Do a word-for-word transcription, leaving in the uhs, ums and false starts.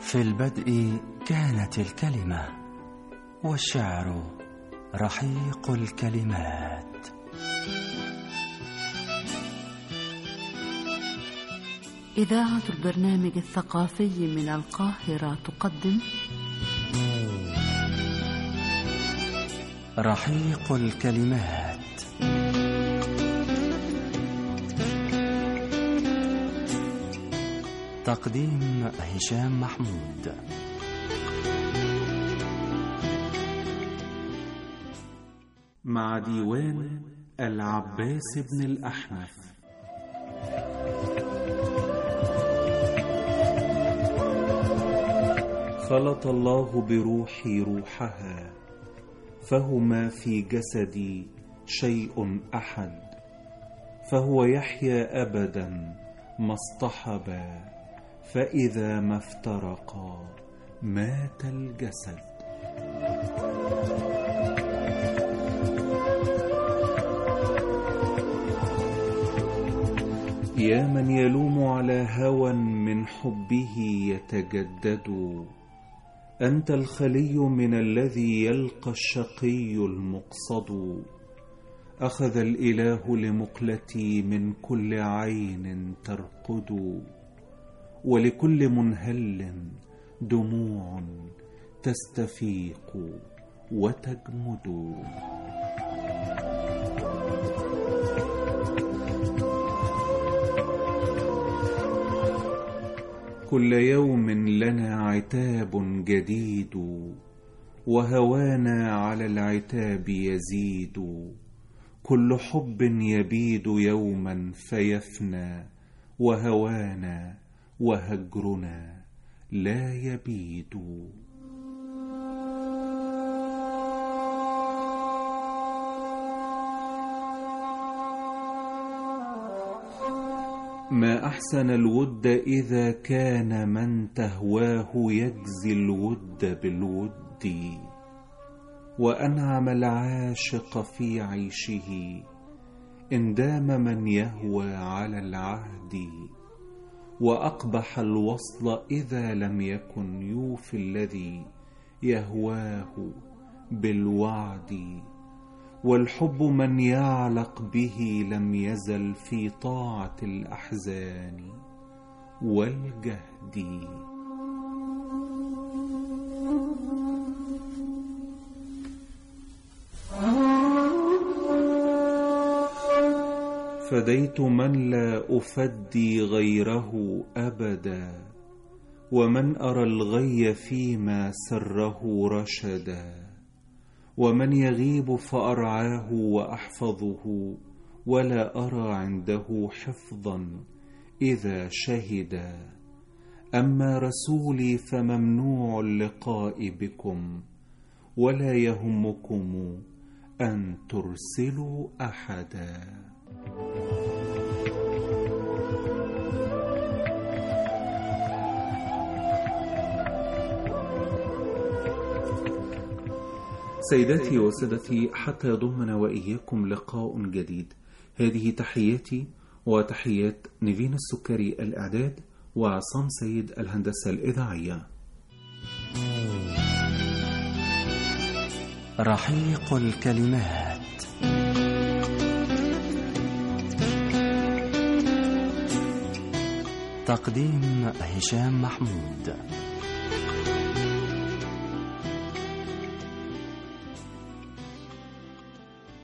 في البدء كانت الكلمة، والشعر رحيق الكلمات. إذاعة البرنامج الثقافي من القاهرة تقدم رحيق الكلمات. تقديم هشام محمود. مع ديوان العباس بن الأحنف. خلط الله بروحي روحها، فهما في جسدي شيء أحد، فهو يحيا أبدا ما اصطحبا، فإذا ما افترقا مات الجسد. يا من يلوم على هوى من حبه يتجدد، أنت الخلي من الذي يلقى الشقي المقصد. أخذ الإله لمقلتي من كل عين ترقد، ولكل منهل دموع تستفيق وتجمد. كل يوم لنا عتاب جديد، وهوانا على العتاب يزيد. كل حب يبيد يوما فيفنى، وهوانا وهجرنا لا يبيد. ما أحسن الود إذا كان من تهواه يجزي الود بالود، وأنعم العاشق في عيشه إن دام من يهوى على العهد. وأقبح الوصل إذا لم يكن يوفي الذي يهواه بالوعد. والحب من يعلق به لم يزل في طاعة الأحزان والجهد. فديت من لا أفدي غيره أبدا، ومن أرى الغي فيما سره رشدا. ومن يغيب فأرعاه وأحفظه، ولا أرى عنده حفظا إذا شهدا. أما رسولي فممنوع اللقاء بكم، ولا يهمكم أن ترسلوا أحدا. سيداتي وسادتي، حتى يضمنا وإياكم لقاء جديد، هذه تحياتي وتحيات نيفين السكري الإعداد، وعصام سيد الهندسة الإذاعية. رحيق الكلمات. تقديم هشام محمود.